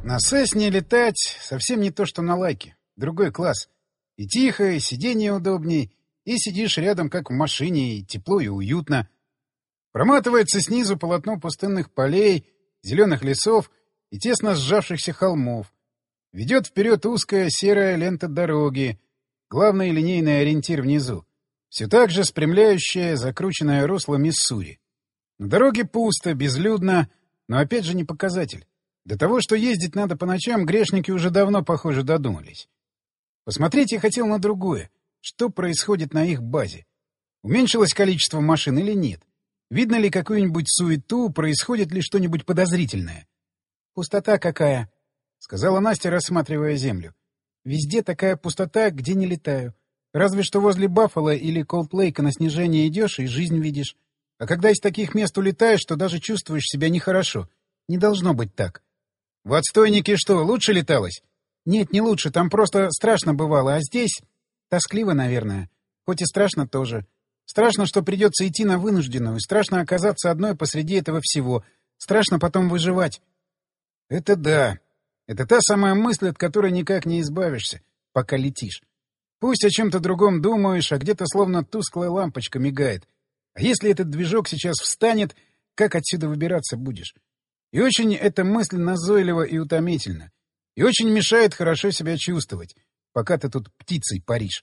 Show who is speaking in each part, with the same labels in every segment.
Speaker 1: На Сесне летать совсем не то, что на Лайке. Другой класс. И тихо, и сиденье удобней, и сидишь рядом, как в машине, и тепло, и уютно. Проматывается снизу полотно пустынных полей, зеленых лесов и тесно сжавшихся холмов. Ведет вперед узкая серая лента дороги, главный линейный ориентир внизу. Все так же спрямляющее закрученное русло Миссури. На дороге пусто, безлюдно, но опять же не показатель. До того, что ездить надо по ночам, грешники уже давно, похоже, додумались. Посмотреть я хотел на другое. Что происходит на их базе? Уменьшилось количество машин или нет? Видно ли какую-нибудь суету, происходит ли что-нибудь подозрительное? «Пустота какая!» — сказала Настя, рассматривая землю. «Везде такая пустота, где не летаю. Разве что возле Баффало или Колд-Лейка на снижение идешь и жизнь видишь. А когда из таких мест улетаешь, то даже чувствуешь себя нехорошо. Не должно быть так». «В отстойнике что, лучше леталось?» «Нет, не лучше, там просто страшно бывало, а здесь тоскливо, наверное. Хоть и страшно тоже. Страшно, что придется идти на вынужденную, страшно оказаться одной посреди этого всего, страшно потом выживать». «Это да. Это та самая мысль, от которой никак не избавишься, пока летишь. Пусть о чем-то другом думаешь, а где-то словно тусклая лампочка мигает. А если этот движок сейчас встанет, как отсюда выбираться будешь? И очень эта мысль назойлива и утомительна. И очень мешает хорошо себя чувствовать, пока ты тут птицей паришь.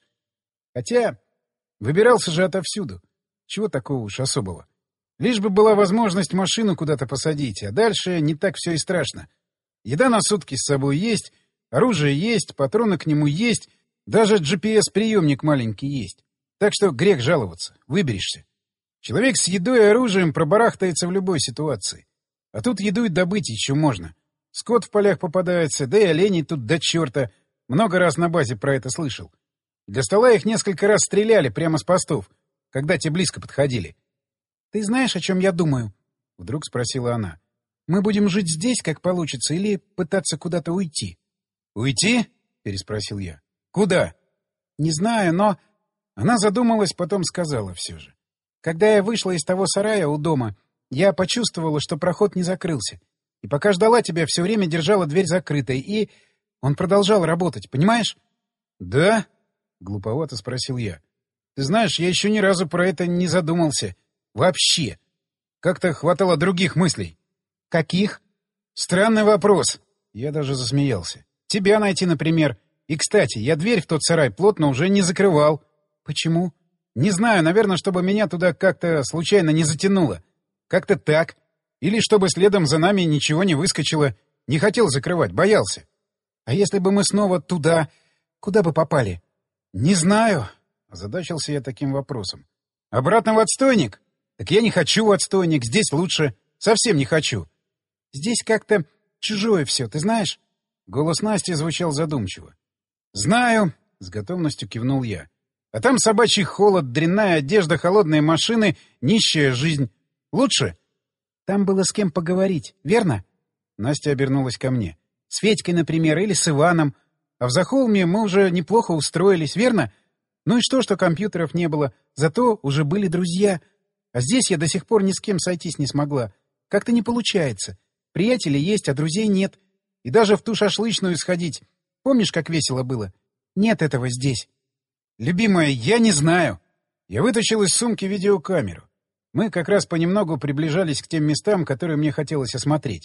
Speaker 1: Хотя выбирался же отовсюду. Чего такого уж особого? Лишь бы была возможность машину куда-то посадить, а дальше не так все и страшно. Еда на сутки с собой есть, оружие есть, патроны к нему есть, даже GPS-приемник маленький есть. Так что грех жаловаться, выберешься. Человек с едой и оружием пробарахтается в любой ситуации. А тут еду и добыть еще можно. Скот в полях попадается, да и оленей тут до черта. Много раз на базе про это слышал. Для стола их несколько раз стреляли прямо с постов, когда те близко подходили. — Ты знаешь, о чем я думаю? — вдруг спросила она. — Мы будем жить здесь, как получится, или пытаться куда-то уйти? — Уйти? — переспросил я. — Куда? — Не знаю, но... Она задумалась, потом сказала все же. Когда я вышла из того сарая у дома, я почувствовала, что проход не закрылся. И пока ждала тебя, все время держала дверь закрытой, и... Он продолжал работать, понимаешь? — Да? — глуповато спросил я. — Ты знаешь, я еще ни разу про это не задумался. Вообще. Как-то хватало других мыслей. — Каких? — Странный вопрос. Я даже засмеялся. — Тебя найти, например. И, кстати, я дверь в тот сарай плотно уже не закрывал. — Почему? — Не знаю, наверное, чтобы меня туда как-то случайно не затянуло. Как-то так. Или чтобы следом за нами ничего не выскочило. Не хотел закрывать, боялся. — А если бы мы снова туда... Куда бы попали? — Не знаю. Озадачился я таким вопросом. — Обратно в отстойник? Так я не хочу в отстойник, здесь лучше. Совсем не хочу. — Здесь как-то чужое все, ты знаешь? Голос Насти звучал задумчиво. — Знаю, — с готовностью кивнул я. — А там собачий холод, дрянная одежда, холодные машины, нищая жизнь. Лучше? — Там было с кем поговорить, верно? Настя обернулась ко мне. — С Федькой, например, или с Иваном. А в Захолме мы уже неплохо устроились, верно? Ну и что компьютеров не было, зато уже были друзья. А здесь я до сих пор ни с кем сойтись не смогла. Как-то не получается. Приятели есть, а друзей нет. И даже в ту шашлычную сходить. Помнишь, как весело было? Нет этого здесь. Любимая, я не знаю. Я вытащил из сумки видеокамеру. Мы как раз понемногу приближались к тем местам, которые мне хотелось осмотреть.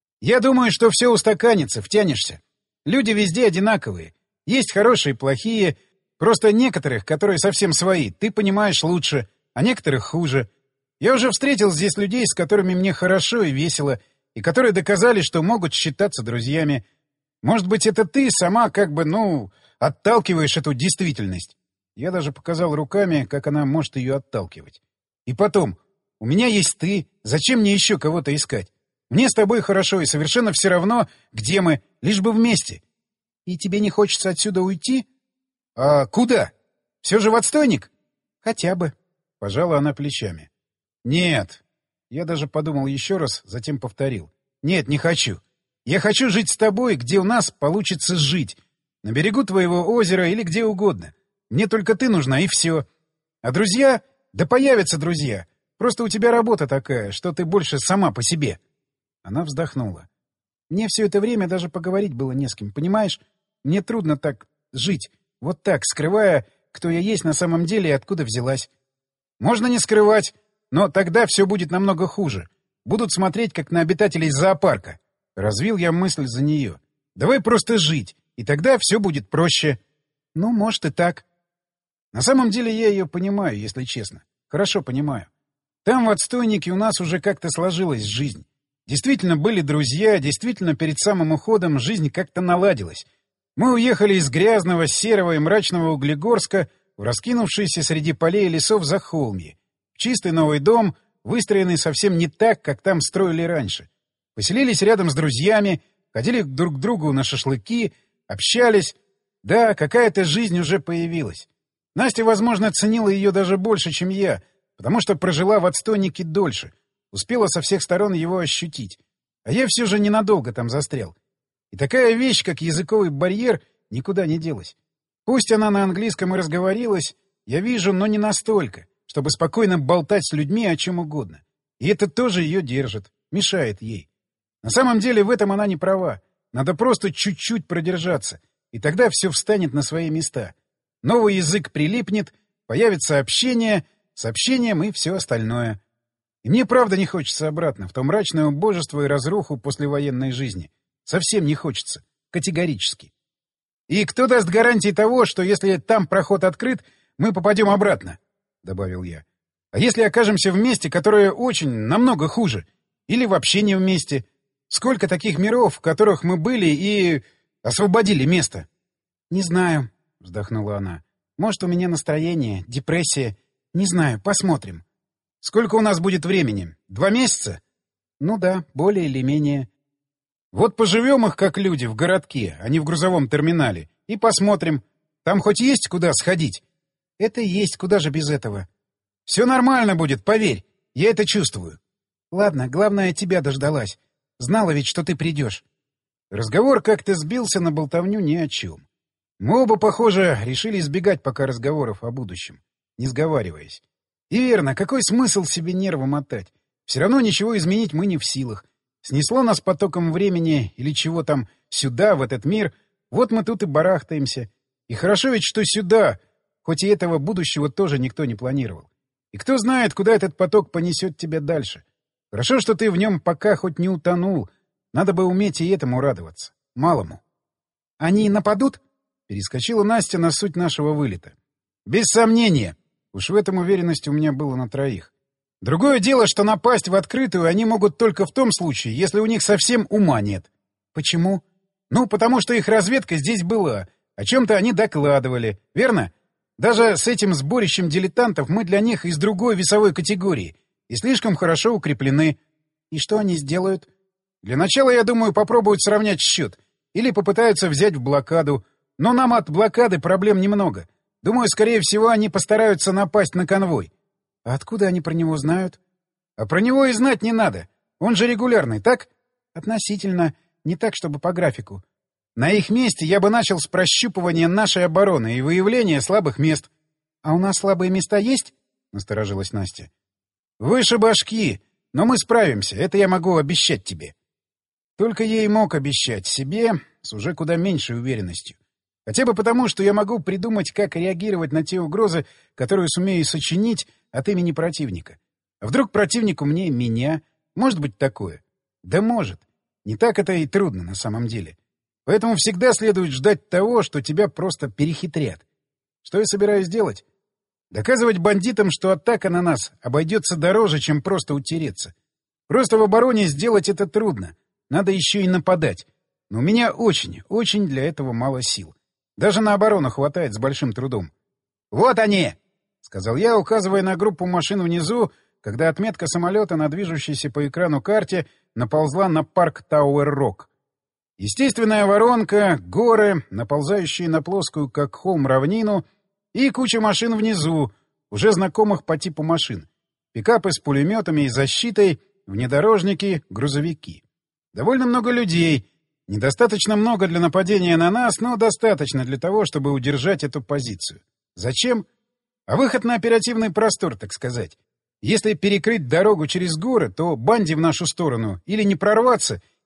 Speaker 1: Я думаю, что все устаканится, втянешься. Люди везде одинаковые. Есть хорошие и плохие. Просто некоторых, которые совсем свои, ты понимаешь лучше, а некоторых хуже. Я уже встретил здесь людей, с которыми мне хорошо и весело, и которые доказали, что могут считаться друзьями. Может быть, это ты сама как бы, отталкиваешь эту действительность. Я даже показал руками, как она может ее отталкивать. И потом, у меня есть ты, зачем мне еще кого-то искать? Мне с тобой хорошо, и совершенно все равно, где мы, лишь бы вместе. И тебе не хочется отсюда уйти? А куда? Все же в отстойник? Хотя бы. Пожала она плечами. Нет. Я даже подумал еще раз, затем повторил. Нет, не хочу. Я хочу жить с тобой, где у нас получится жить. На берегу твоего озера или где угодно. Мне только ты нужна, и все. А друзья? Да появятся друзья. Просто у тебя работа такая, что ты больше сама по себе. Она вздохнула. Мне все это время даже поговорить было не с кем, понимаешь? Мне трудно так жить, вот так, скрывая, кто я есть на самом деле и откуда взялась. Можно не скрывать, но тогда все будет намного хуже. Будут смотреть, как на обитателей зоопарка. Развил я мысль за нее. Давай просто жить, и тогда все будет проще. Ну, может и так. На самом деле я ее понимаю, если честно. Хорошо понимаю. Там, в отстойнике, у нас уже как-то сложилась жизнь. Действительно были друзья, действительно перед самым уходом жизнь как-то наладилась. Мы уехали из грязного, серого и мрачного Углегорска в раскинувшийся среди полей и лесов Захолмье, в чистый новый дом, выстроенный совсем не так, как там строили раньше. Поселились рядом с друзьями, ходили друг к другу на шашлыки, общались. Да, какая-то жизнь уже появилась. Настя, возможно, ценила ее даже больше, чем я, потому что прожила в отстойнике дольше, успела со всех сторон его ощутить. А я все же ненадолго там застрял. И такая вещь, как языковый барьер, никуда не делась. Пусть она на английском и разговорилась, я вижу, но не настолько, чтобы спокойно болтать с людьми о чем угодно. И это тоже ее держит, мешает ей. На самом деле в этом она не права. Надо просто чуть-чуть продержаться, и тогда все встанет на свои места. Новый язык прилипнет, появится общение, с общением и все остальное. И мне правда не хочется обратно, в то мрачное убожество и разруху послевоенной жизни. Совсем не хочется. Категорически. «И кто даст гарантии того, что если там проход открыт, мы попадем обратно?» — добавил я. «А если окажемся в месте, которое очень, намного хуже? Или вообще не в месте? Сколько таких миров, в которых мы были и освободили место?» «Не знаю», — вздохнула она. «Может, у меня настроение, депрессия. Не знаю, посмотрим». «Сколько у нас будет времени? 2 месяца?» «Ну да, более или менее». «Вот поживем их как люди в городке, а не в грузовом терминале, и посмотрим. Там хоть есть куда сходить?» «Это есть, куда же без этого?» «Все нормально будет, поверь. Я это чувствую». «Ладно, главное, тебя дождалась. Знала ведь, что ты придешь». Разговор как-то сбился на болтовню ни о чем. Мы оба, похоже, решили избегать пока разговоров о будущем, не сговариваясь. И верно, какой смысл себе нервы мотать? Все равно ничего изменить мы не в силах. Снесло нас потоком времени или чего там сюда, в этот мир, вот мы тут и барахтаемся. И хорошо ведь, что сюда, хоть и этого будущего тоже никто не планировал. И кто знает, куда этот поток понесет тебя дальше. Хорошо, что ты в нем пока хоть не утонул. Надо бы уметь и этому радоваться. Малому. «Они нападут?» — перескочила Настя на суть нашего вылета. «Без сомнения!» Уж в этом уверенности у меня было на 3. Другое дело, что напасть в открытую они могут только в том случае, если у них совсем ума нет. Почему? Ну, потому что их разведка здесь была. О чем-то они докладывали. Верно? Даже с этим сборищем дилетантов мы для них из другой весовой категории и слишком хорошо укреплены. И что они сделают? Для начала, я думаю, попробуют сравнять счет. Или попытаются взять в блокаду. Но нам от блокады проблем немного. Думаю, скорее всего, они постараются напасть на конвой. А откуда они про него знают? А про него и знать не надо. Он же регулярный, так? Относительно. Не так, чтобы по графику. На их месте я бы начал с прощупывания нашей обороны и выявления слабых мест. А у нас слабые места есть? Насторожилась Настя. Выше башки. Но мы справимся. Это я могу обещать тебе. Только я и мог обещать себе с уже куда меньшей уверенностью. Хотя бы потому, что я могу придумать, как реагировать на те угрозы, которые сумею сочинить от имени противника. А вдруг противник умнее меня? Может быть такое? Да может. Не так это и трудно на самом деле. Поэтому всегда следует ждать того, что тебя просто перехитрят. Что я собираюсь делать? Доказывать бандитам, что атака на нас обойдется дороже, чем просто утереться. Просто в обороне сделать это трудно. Надо еще и нападать. Но у меня очень, очень для этого мало сил. Даже на оборону хватает с большим трудом. «Вот они!» — сказал я, указывая на группу машин внизу, когда отметка самолета на движущейся по экрану карте наползла на парк Тауэр-Рок. Естественная воронка, горы, наползающие на плоскую, как холм, равнину, и куча машин внизу, уже знакомых по типу машин. Пикапы с пулеметами и защитой, внедорожники, грузовики. Довольно много людей. Недостаточно много для нападения на нас, но достаточно для того, чтобы удержать эту позицию. Зачем? А выход на оперативный простор, так сказать. Если перекрыть дорогу через горы, то банде в нашу сторону или не прорваться,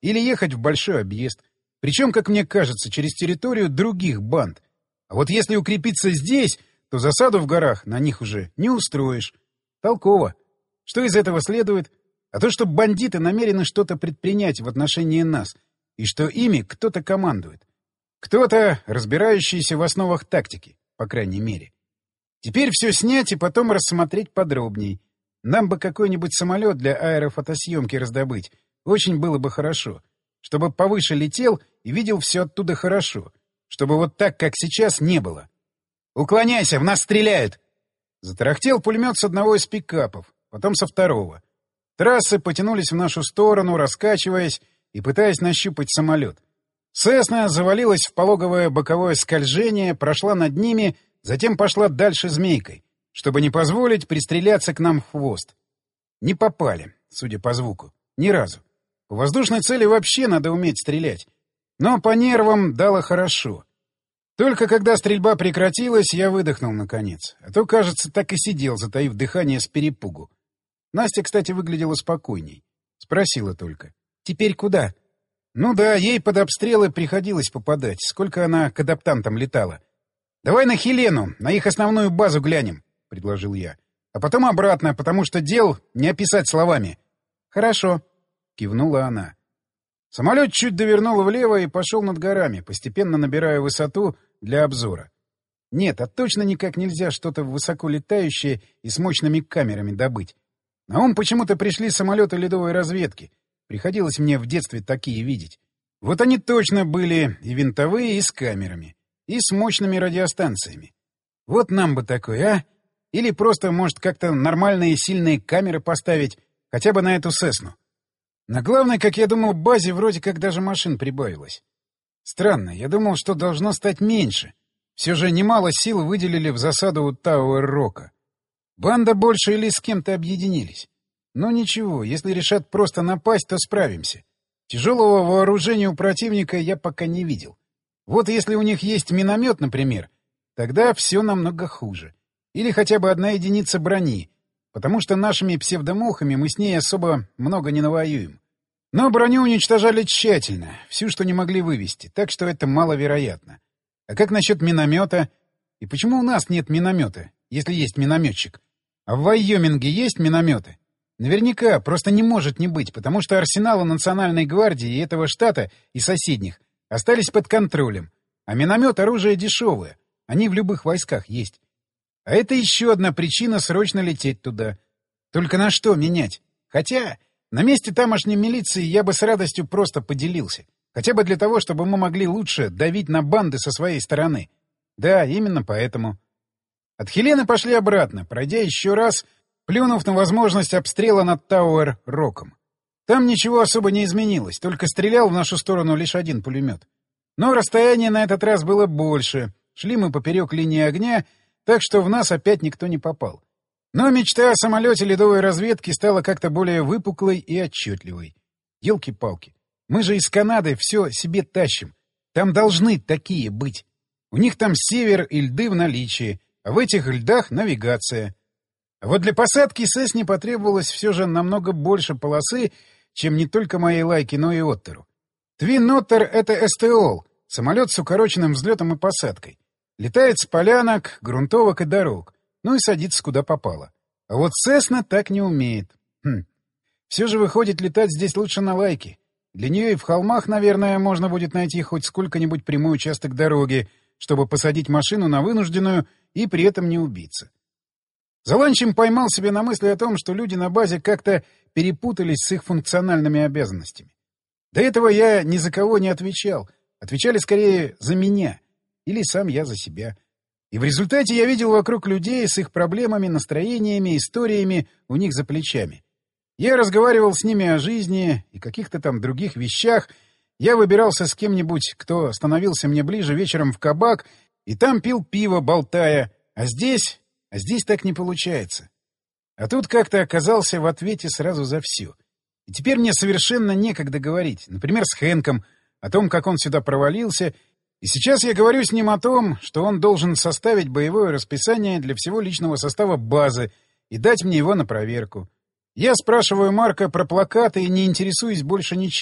Speaker 1: или ехать в большой объезд. Причем, как мне кажется, через территорию других банд. А вот если укрепиться здесь, то засаду в горах на них уже не устроишь. Толково. Что из этого следует? А то, что бандиты намерены что-то предпринять в отношении нас, и что ими кто-то командует. Кто-то, разбирающийся в основах тактики, по крайней мере. Теперь все снять и потом рассмотреть подробней. Нам бы какой-нибудь самолет для аэрофотосъемки раздобыть. Очень было бы хорошо. Чтобы повыше летел и видел все оттуда хорошо. Чтобы вот так, как сейчас, не было. «Уклоняйся, в нас стреляют!» Затарахтел пулемет с одного из пикапов, потом со второго. Трассы потянулись в нашу сторону, раскачиваясь и пытаясь нащупать самолет. «Сесна» завалилась в пологовое боковое скольжение, прошла над ними, затем пошла дальше змейкой, чтобы не позволить пристреляться к нам в хвост. Не попали, судя по звуку. Ни разу. По воздушной цели вообще надо уметь стрелять. Но по нервам дало хорошо. Только когда стрельба прекратилась, я выдохнул наконец. А то, кажется, так и сидел, затаив дыхание с перепугу. Настя, кстати, выглядела спокойней. Спросила только: «Теперь куда?» Ну да, ей под обстрелы приходилось попадать. Сколько она к адаптантам летала. «Давай на Хелену, на их основную базу глянем», — предложил я. «А потом обратно, потому что дел не описать словами». «Хорошо», — кивнула она. Самолет чуть довернул влево и пошел над горами, постепенно набирая высоту для обзора. Нет, а точно никак нельзя что-то высоко летающее и с мощными камерами добыть. На ум почему-то пришли самолеты ледовой разведки. Приходилось мне в детстве такие видеть. Вот они точно были и винтовые, и с камерами, и с мощными радиостанциями. Вот нам бы такой, а? Или просто, может, как-то нормальные сильные камеры поставить, хотя бы на эту Сесну. На главной, как я думал, базе вроде как даже машин прибавилось. Странно, я думал, что должно стать меньше. Все же немало сил выделили в засаду у Тауэр-Рока. Банда больше или с кем-то объединились. Но ничего, если решат просто напасть, то справимся. Тяжелого вооружения у противника я пока не видел. Вот если у них есть миномет, например, тогда все намного хуже. Или хотя бы одна единица брони, потому что нашими псевдомохами мы с ней особо много не навоюем. Но броню уничтожали тщательно, всю, что не могли вывести, так что это маловероятно. А как насчет миномета? И почему у нас нет миномета, если есть минометчик? А в Вайоминге есть минометы? Наверняка, просто не может не быть, потому что арсеналы Национальной гвардии и этого штата, и соседних, остались под контролем. А миномет — оружие дешевое, они в любых войсках есть. А это еще одна причина срочно лететь туда. Только на что менять? Хотя на месте тамошней милиции я бы с радостью просто поделился. Хотя бы для того, чтобы мы могли лучше давить на банды со своей стороны. Да, именно поэтому. От Хелены пошли обратно, пройдя еще раз, плюнув на возможность обстрела над Тауэр-Роком. Там ничего особо не изменилось, только стрелял в нашу сторону лишь один пулемет. Но расстояние на этот раз было больше, шли мы поперек линии огня, так что в нас опять никто не попал. Но мечта о самолете ледовой разведки стала как-то более выпуклой и отчетливой. Елки-палки, мы же из Канады все себе тащим. Там должны такие быть. У них там север и льды в наличии, а в этих льдах навигация. А вот для посадки Сесне потребовалось все же намного больше полосы, чем не только моей Лайке, но и Оттеру. Твин Оттер — это СТОЛ, самолет с укороченным взлетом и посадкой. Летает с полянок, грунтовок и дорог, ну и садится куда попало. А вот Сесна так не умеет. Все же выходит, летать здесь лучше на Лайке. Для нее и в холмах, наверное, можно будет найти хоть сколько-нибудь прямой участок дороги, чтобы посадить машину на вынужденную и при этом не убиться. За ланчем поймал себя на мысли о том, что люди на базе как-то перепутались с их функциональными обязанностями. До этого я ни за кого не отвечал. Отвечали скорее за меня. Или сам я за себя. И в результате я видел вокруг людей с их проблемами, настроениями, историями у них за плечами. Я разговаривал с ними о жизни и каких-то там других вещах. Я выбирался с кем-нибудь, кто становился мне ближе вечером в кабак, и там пил пиво, болтая. А здесь так не получается. А тут как-то оказался в ответе сразу за все. И теперь мне совершенно некогда говорить, например, с Хэнком, о том, как он сюда провалился, и сейчас я говорю с ним о том, что он должен составить боевое расписание для всего личного состава базы и дать мне его на проверку. Я спрашиваю Марка про плакаты и не интересуюсь больше ничем.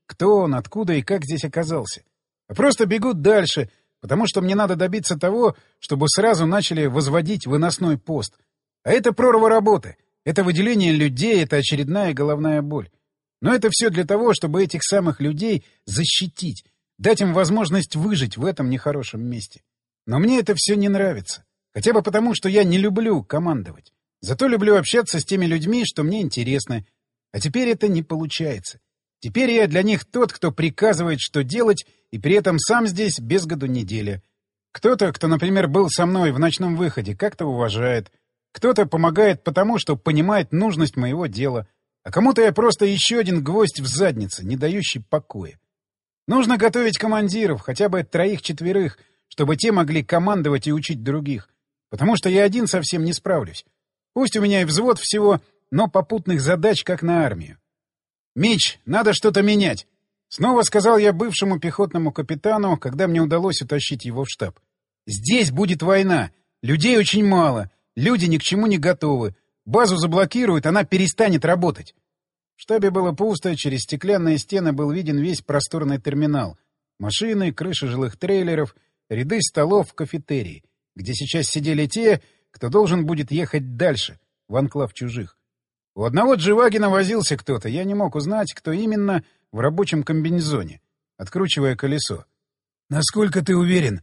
Speaker 1: кто он, откуда и как здесь оказался. А просто бегут дальше, потому что мне надо добиться того, чтобы сразу начали возводить выносной пост. А это прорва работы, это выделение людей, это очередная головная боль. Но это все для того, чтобы этих самых людей защитить, дать им возможность выжить в этом нехорошем месте. Но мне это все не нравится. Хотя бы потому, что я не люблю командовать. Зато люблю общаться с теми людьми, что мне интересны. А теперь это не получается. Теперь я для них тот, кто приказывает, что делать, и при этом сам здесь без году неделя. Кто-то, кто, например, был со мной в ночном выходе, как-то уважает. Кто-то помогает потому, что понимает нужность моего дела. А кому-то я просто еще один гвоздь в заднице, не дающий покоя. Нужно готовить командиров, хотя бы 3-4, чтобы те могли командовать и учить других. Потому что я один совсем не справлюсь. Пусть у меня и взвод всего, но попутных задач, как на армию. «Мич, надо что-то менять!» Снова сказал я бывшему пехотному капитану, когда мне удалось утащить его в штаб. «Здесь будет война. Людей очень мало. Люди ни к чему не готовы. Базу заблокируют, она перестанет работать». В штабе было пусто, через стеклянные стены был виден весь просторный терминал. Машины, крыши жилых трейлеров, ряды столов в кафетерии, где сейчас сидели те, кто должен будет ехать дальше, в анклав чужих. У одного дживагина возился кто-то, я не мог узнать, кто именно, в рабочем комбинезоне, откручивая колесо. «Насколько ты уверен?»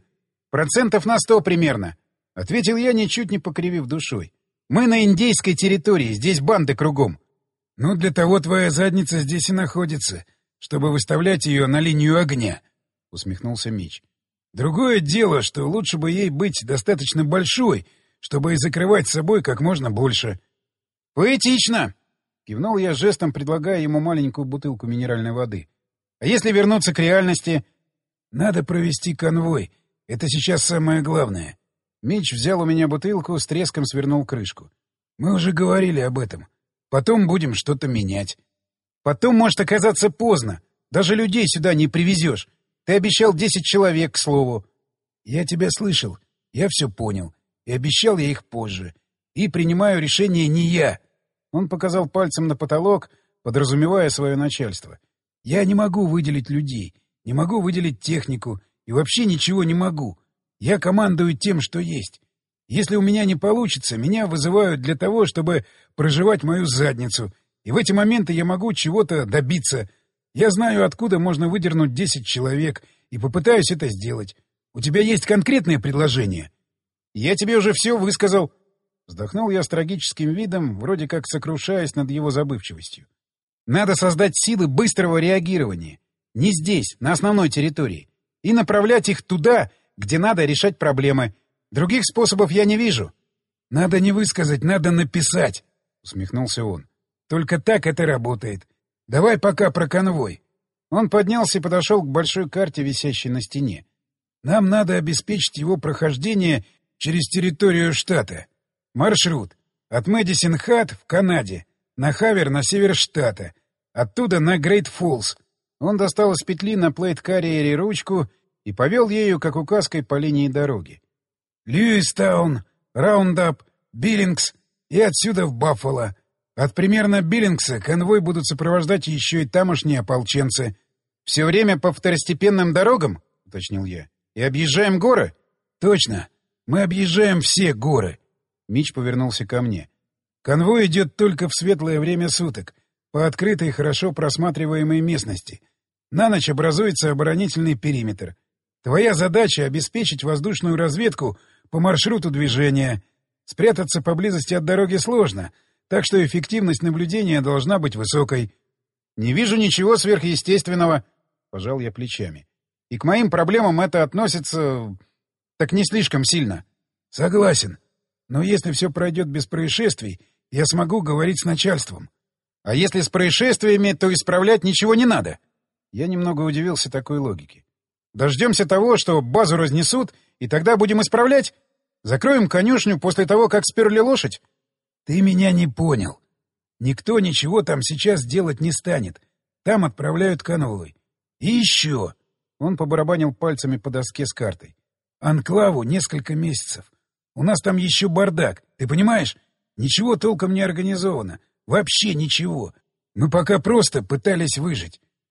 Speaker 1: «100% примерно», — ответил я, ничуть не покривив душой. «Мы на индейской территории, здесь банды кругом». «Ну, для того твоя задница здесь и находится, чтобы выставлять ее на линию огня», — усмехнулся Мич. «Другое дело, что лучше бы ей быть достаточно большой, чтобы и закрывать собой как можно больше». «Поэтично!» — кивнул я жестом, предлагая ему маленькую бутылку минеральной воды. «А если вернуться к реальности?» «Надо провести конвой. Это сейчас самое главное». Мич взял у меня бутылку, с треском свернул крышку. «Мы уже говорили об этом. Потом будем что-то менять». «Потом может оказаться поздно. Даже людей сюда не привезешь. Ты обещал 10 человек, к слову». «Я тебя слышал. Я все понял. И обещал я их позже. И принимаю решение не я». Он показал пальцем на потолок, подразумевая свое начальство. «Я не могу выделить людей, не могу выделить технику и вообще ничего не могу. Я командую тем, что есть. Если у меня не получится, меня вызывают для того, чтобы проживать мою задницу, и в эти моменты я могу чего-то добиться. Я знаю, откуда можно выдернуть 10 человек, и попытаюсь это сделать. У тебя есть конкретные предложения?» «Я тебе уже все высказал». Вздохнул я с трагическим видом, вроде как сокрушаясь над его забывчивостью. «Надо создать силы быстрого реагирования. Не здесь, на основной территории. И направлять их туда, где надо решать проблемы. Других способов я не вижу». «Надо не высказать, надо написать», — усмехнулся он. «Только так это работает. Давай пока про конвой». Он поднялся и подошел к большой карте, висящей на стене. «Нам надо обеспечить его прохождение через территорию штата. Маршрут. От Мэдисон-Хат в Канаде, на Хавер на север штата, оттуда на Грейт-Фоллс». Он достал из петли на плейт-карьере ручку и повел ею, как указкой, по линии дороги. «Льюистаун, Раундап, Биллингс и отсюда в Баффало. От примерно Биллингса конвой будут сопровождать еще и тамошние ополченцы». «Все время по второстепенным дорогам?» — уточнил я. «И объезжаем горы?» «Точно. Мы объезжаем все горы». Мич повернулся ко мне. «Конвой идет только в светлое время суток, по открытой, хорошо просматриваемой местности. На ночь образуется оборонительный периметр. Твоя задача — обеспечить воздушную разведку по маршруту движения. Спрятаться поблизости от дороги сложно, так что эффективность наблюдения должна быть высокой». «Не вижу ничего сверхъестественного», — пожал я плечами. «И к моим проблемам это относится... так не слишком сильно». «Согласен. Но если все пройдет без происшествий, я смогу говорить с начальством». «А если с происшествиями, то исправлять ничего не надо?» Я немного удивился такой логике. «Дождемся того, что базу разнесут, и тогда будем исправлять? Закроем конюшню после того, как сперли лошадь?» «Ты меня не понял. Никто ничего там сейчас делать не станет. Там отправляют конвой. И еще...» Он побарабанил пальцами по доске с картой. «Анклаву несколько месяцев. У нас там еще бардак, ты понимаешь? Ничего толком не организовано. Вообще ничего. Мы пока просто пытались выжить.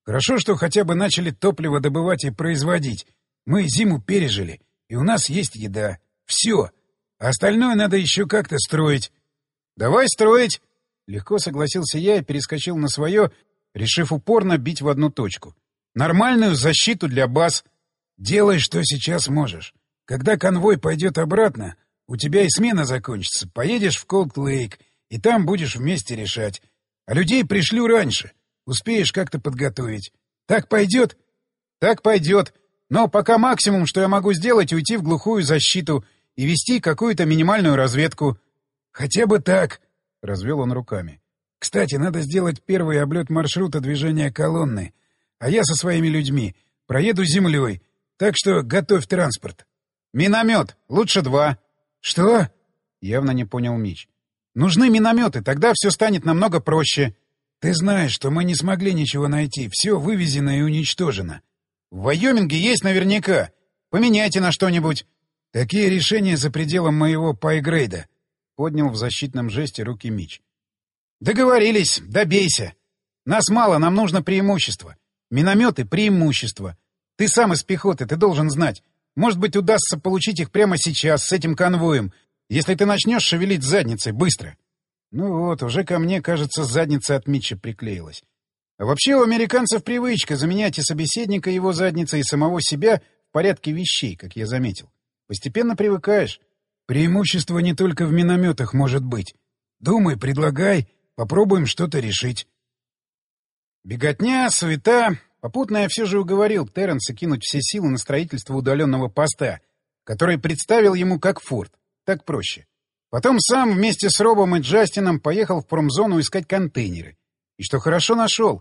Speaker 1: Хорошо, что хотя бы начали топливо добывать и производить. Мы зиму пережили, и у нас есть еда. Все. А остальное надо еще как-то строить. — Давай строить! — легко согласился я и перескочил на свое, решив упорно бить в одну точку. Нормальную защиту для баз. Делай, что сейчас можешь. Когда конвой пойдет обратно, у тебя и смена закончится. Поедешь в Колд-Лейк, и там будешь вместе решать. А людей пришлю раньше. Успеешь как-то подготовить. Так пойдет? Так пойдет. Но пока максимум, что я могу сделать, уйти в глухую защиту и вести какую-то минимальную разведку. Хотя бы так, — развел он руками. Кстати, надо сделать первый облет маршрута движения колонны, а я со своими людьми проеду землей, так что готовь транспорт. Миномет, лучше 2. Что? Явно не понял Мич. Нужны минометы, тогда все станет намного проще. Ты знаешь, что мы не смогли ничего найти, все вывезено и уничтожено. В Вайоминге есть наверняка. Поменяйте на что-нибудь. Такие решения за пределом моего пайгрейда. Поднял в защитном жесте руки Мич. Договорились, добейся. Нас мало, нам нужно преимущество. Минометы — преимущество. Ты сам из пехоты, ты должен знать. Может быть, удастся получить их прямо сейчас, с этим конвоем, если ты начнешь шевелить задницей быстро. Ну вот, уже ко мне, кажется, задница от Митча приклеилась. А вообще у американцев привычка заменять и собеседника его задницей, и самого себя в порядке вещей, как я заметил. Постепенно привыкаешь. Преимущество не только в минометах может быть. Думай, предлагай, попробуем что-то решить. Беготня, суета. Попутно я все же уговорил Терренса кинуть все силы на строительство удаленного поста, который представил ему как форт. Так проще. Потом сам вместе с Робом и Джастином поехал в промзону искать контейнеры. И что хорошо нашел.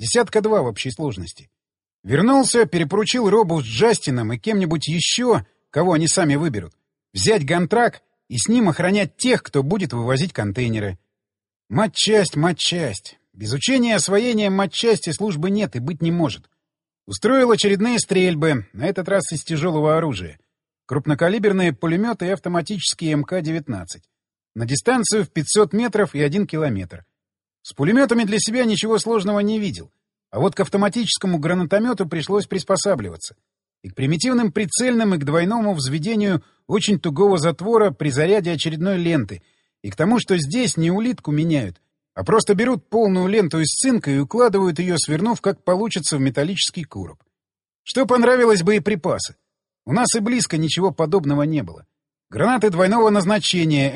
Speaker 1: 2 в общей сложности. Вернулся, перепоручил Робу с Джастином и кем-нибудь еще, кого они сами выберут, взять гантрак и с ним охранять тех, кто будет вывозить контейнеры. Матчасть, матчасть. Без учения и освоения матчасти службы нет и быть не может. Устроил очередные стрельбы, на этот раз из тяжелого оружия. Крупнокалиберные пулеметы и автоматические МК-19. На дистанцию в 500 метров и 1 километр. С пулеметами для себя ничего сложного не видел. А вот к автоматическому гранатомету пришлось приспосабливаться. И к примитивным прицельным, и к двойному взведению очень тугого затвора при заряде очередной ленты, и к тому, что здесь не улитку меняют, а просто берут полную ленту из цинка и укладывают ее, свернув, как получится, в металлический короб. Что понравилось боеприпасы? У нас и близко ничего подобного не было. Гранаты двойного назначения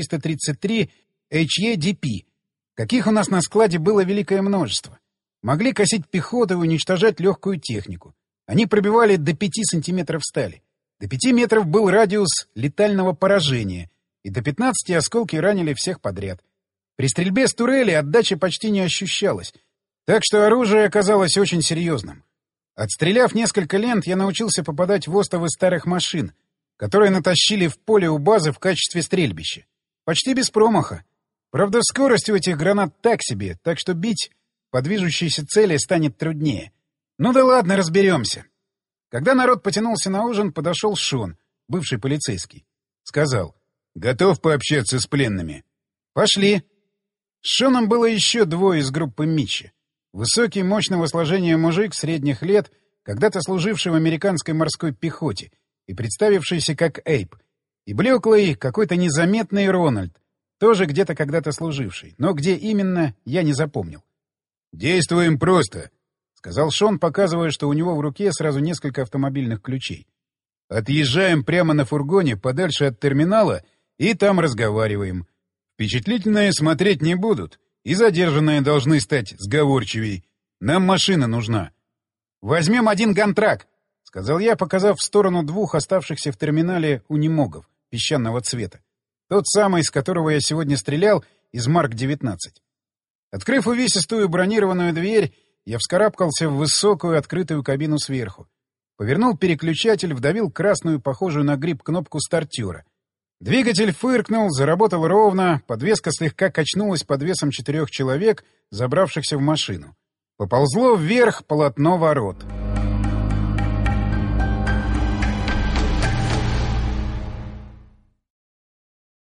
Speaker 1: М433 HE-DP, каких у нас на складе было великое множество. Могли косить пехоту и уничтожать легкую технику. Они пробивали до 5 сантиметров стали. До 5 метров был радиус летального поражения, и до 15 осколки ранили всех подряд. При стрельбе с турели отдача почти не ощущалась, так что оружие оказалось очень серьезным. Отстреляв несколько лент, я научился попадать в остовы старых машин, которые натащили в поле у базы в качестве стрельбища. Почти без промаха. Правда, скорость у этих гранат так себе, так что бить по движущейся цели станет труднее. Ну да ладно, разберемся. Когда народ потянулся на ужин, подошел Шон, бывший полицейский. Сказал: «Готов пообщаться с пленными?» «Пошли». С Шоном было еще 2 из группы Митча. Высокий, мощного сложения мужик средних лет, когда-то служивший в американской морской пехоте и представившийся как Эйп, и блеклый, какой-то незаметный Рональд, тоже где-то когда-то служивший, но где именно, я не запомнил. «Действуем просто», — сказал Шон, показывая, что у него в руке сразу несколько автомобильных ключей. «Отъезжаем прямо на фургоне подальше от терминала и там разговариваем. Впечатлительные смотреть не будут, и задержанные должны стать сговорчивей. Нам машина нужна». «Возьмем 1 гантрак», — сказал я, показав в сторону 2 оставшихся в терминале унимогов песчаного цвета. Тот самый, из которого я сегодня стрелял, из Марк-19. Открыв увесистую бронированную дверь, я вскарабкался в высокую открытую кабину сверху. Повернул переключатель, вдавил красную, похожую на гриб, кнопку стартера. Двигатель фыркнул, заработал ровно, подвеска слегка качнулась под весом 4 человек, забравшихся в машину. Поползло вверх полотно ворот.